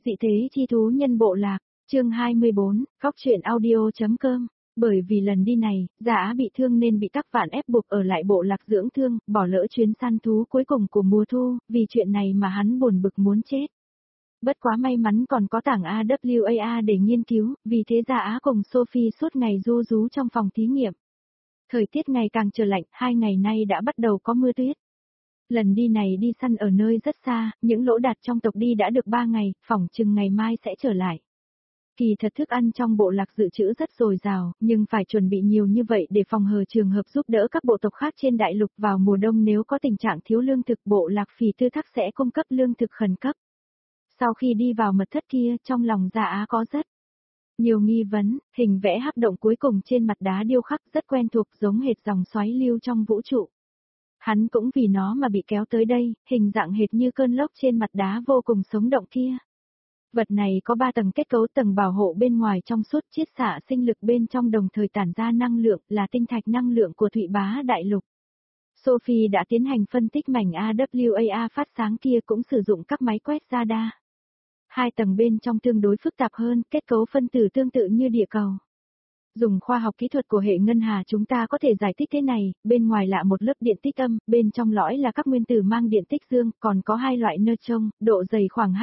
Dị thế chi thú nhân bộ lạc, chương 24, góc truyện audio.com. Bởi vì lần đi này, Dạ Á bị thương nên bị Tắc Vạn ép buộc ở lại bộ lạc dưỡng thương, bỏ lỡ chuyến săn thú cuối cùng của mùa thu, vì chuyện này mà hắn buồn bực muốn chết. Bất quá may mắn còn có tảng AWAA để nghiên cứu, vì thế Dạ Á cùng Sophie suốt ngày ru rú trong phòng thí nghiệm. Thời tiết ngày càng trở lạnh, 2 ngày nay đã bắt đầu có mưa tuyết. Lần đi này đi săn ở nơi rất xa, những lỗ đạt trong tộc đi đã được 3 ngày, phỏng chừng ngày mai sẽ trở lại. Kỳ thật thức ăn trong bộ lạc dự trữ rất dồi dào, nhưng phải chuẩn bị nhiều như vậy để phòng hờ trường hợp giúp đỡ các bộ tộc khác trên đại lục vào mùa đông nếu có tình trạng thiếu lương thực, bộ lạc Phì Tư Thắc sẽ cung cấp lương thực khẩn cấp. Sau khi đi vào mật thất kia, trong lòng Dạ Á có rất nhiều nghi vấn, hình vẽ hắc động cuối cùng trên mặt đá điêu khắc rất quen thuộc, giống hệt dòng xoáy lưu trong vũ trụ. Hắn cũng vì nó mà bị kéo tới đây, hình dạng hệt như cơn lốc trên mặt đá vô cùng sống động kia. Vật này có 3 tầng kết cấu, tầng bảo hộ bên ngoài trong suốt, chiết xạ sinh lực bên trong đồng thời tản ra năng lượng, là tinh thạch năng lượng của Thụy Bá Đại Lục. Sophie đã tiến hành phân tích mảnh AWAA phát sáng kia, cũng sử dụng các máy quét radar. 2 tầng bên trong tương đối phức tạp hơn, kết cấu phân tử tương tự như địa cầu. Dùng khoa học kỹ thuật của hệ ngân hà chúng ta có thể giải thích thế này, bên ngoài là một lớp điện tích âm, bên trong lõi là các nguyên tử mang điện tích dương, còn có 2 loại neutron, độ dày khoảng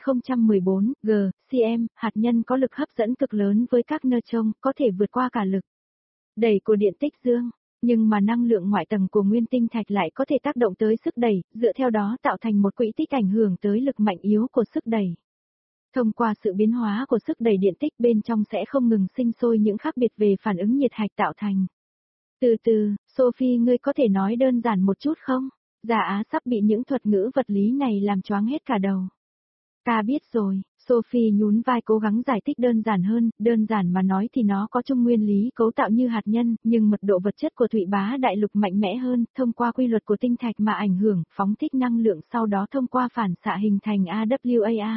2014 G, cm, hạt nhân có lực hấp dẫn cực lớn với các neutron, có thể vượt qua cả lực đẩy của điện tích dương, nhưng mà năng lượng ngoại tầng của nguyên tinh thạch lại có thể tác động tới sức đẩy, dựa theo đó tạo thành một quỹ tích ảnh hưởng tới lực mạnh yếu của sức đẩy. Thông qua sự biến hóa của sức đẩy điện tích bên trong sẽ không ngừng sinh sôi những khác biệt về phản ứng nhiệt hạch tạo thành. Từ từ, Sophie, ngươi có thể nói đơn giản một chút không? Dạ Á sắp bị những thuật ngữ vật lý này làm choáng hết cả đầu. Ta biết rồi, Sophie nhún vai cố gắng giải thích đơn giản mà nói thì nó có chung nguyên lý cấu tạo như hạt nhân, nhưng mật độ vật chất của Thụy Bá Đại Lục mạnh mẽ hơn, thông qua quy luật của tinh thạch mà ảnh hưởng, phóng thích năng lượng sau đó thông qua phản xạ hình thành AWAA.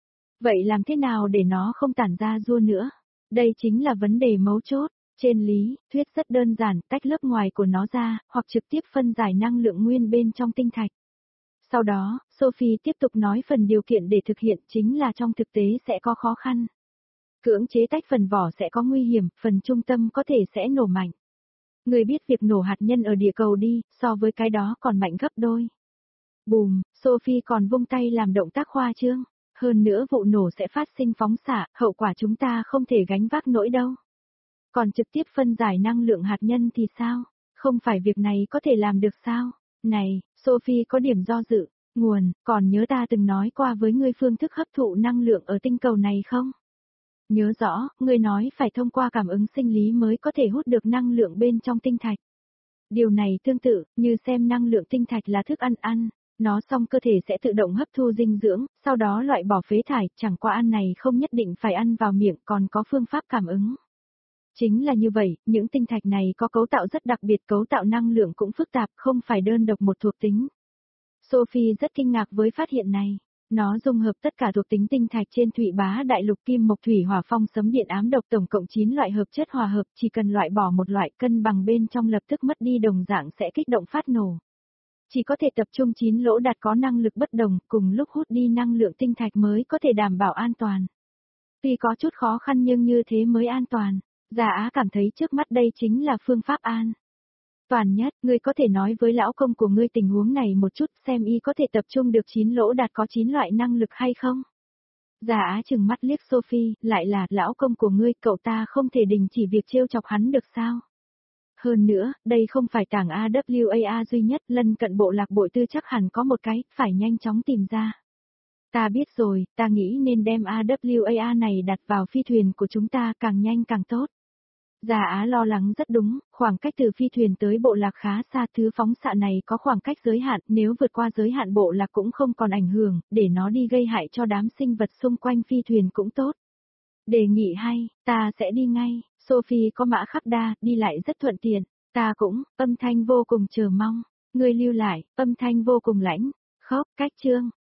Vậy làm thế nào để nó không tản ra rua nữa? Đây chính là vấn đề mấu chốt. Trên lý thuyết rất đơn giản, tách lớp ngoài của nó ra, hoặc trực tiếp phân giải năng lượng nguyên bên trong tinh thạch. Sau đó, Sophie tiếp tục nói phần điều kiện để thực hiện chính là trong thực tế sẽ có khó khăn. Cưỡng chế tách phần vỏ sẽ có nguy hiểm, phần trung tâm có thể sẽ nổ mạnh. Người biết việc nổ hạt nhân ở địa cầu đi, so với cái đó còn mạnh gấp đôi. Bùm, Sophie còn vung tay làm động tác khoa trương. Hơn nữa vụ nổ sẽ phát sinh phóng xạ, hậu quả chúng ta không thể gánh vác nổi đâu. Còn trực tiếp phân giải năng lượng hạt nhân thì sao? Không phải việc này có thể làm được sao? Này, Sophie có điểm do dự, nguồn, còn nhớ ta từng nói qua với ngươi phương thức hấp thụ năng lượng ở tinh cầu này không? Nhớ rõ, ngươi nói phải thông qua cảm ứng sinh lý mới có thể hút được năng lượng bên trong tinh thạch. Điều này tương tự, như xem năng lượng tinh thạch là thức ăn. Nó xong cơ thể sẽ tự động hấp thu dinh dưỡng, sau đó loại bỏ phế thải, chẳng qua ăn này không nhất định phải ăn vào miệng, còn có phương pháp cảm ứng. Chính là như vậy, những tinh thạch này có cấu tạo rất đặc biệt, cấu tạo năng lượng cũng phức tạp, không phải đơn độc một thuộc tính. Sophie rất kinh ngạc với phát hiện này. Nó dung hợp tất cả thuộc tính tinh thạch trên Thụy Bá Đại Lục, kim mộc thủy hỏa phong sấm điện ám độc, tổng cộng 9 loại hợp chất hòa hợp, chỉ cần loại bỏ một loại, cân bằng bên trong lập tức mất đi, đồng dạng sẽ kích động phát nổ. Chỉ có thể tập trung 9 lỗ đạt có năng lực bất đồng, cùng lúc hút đi năng lượng tinh thạch mới có thể đảm bảo an toàn. Tuy có chút khó khăn nhưng như thế mới an toàn. Dạ Á cảm thấy trước mắt đây chính là phương pháp an toàn nhất. Ngươi có thể nói với lão công của ngươi tình huống này một chút, xem y có thể tập trung được 9 lỗ đạt có 9 loại năng lực hay không? Dạ Á trừng mắt liếc Sophie, lại là lão công của ngươi, cậu ta không thể đình chỉ việc trêu chọc hắn được sao? Hơn nữa, đây không phải tảng AWAA duy nhất, lân cận bộ lạc Bội Tư chắc hẳn có một cái, phải nhanh chóng tìm ra. Ta biết rồi, ta nghĩ nên đem AWAA này đặt vào phi thuyền của chúng ta, càng nhanh càng tốt. Dạ Á lo lắng rất đúng, khoảng cách từ phi thuyền tới bộ lạc khá xa, thứ phóng xạ này có khoảng cách giới hạn, nếu vượt qua giới hạn bộ lạc cũng không còn ảnh hưởng, để nó đi gây hại cho đám sinh vật xung quanh phi thuyền cũng tốt. Đề nghị hay, ta sẽ đi ngay. Sophie có mã khắc đa, đi lại rất thuận tiện. Ta cũng, âm thanh vô cùng chờ mong. Ngươi lưu lại, âm thanh vô cùng lãnh. Khóc, cách chương.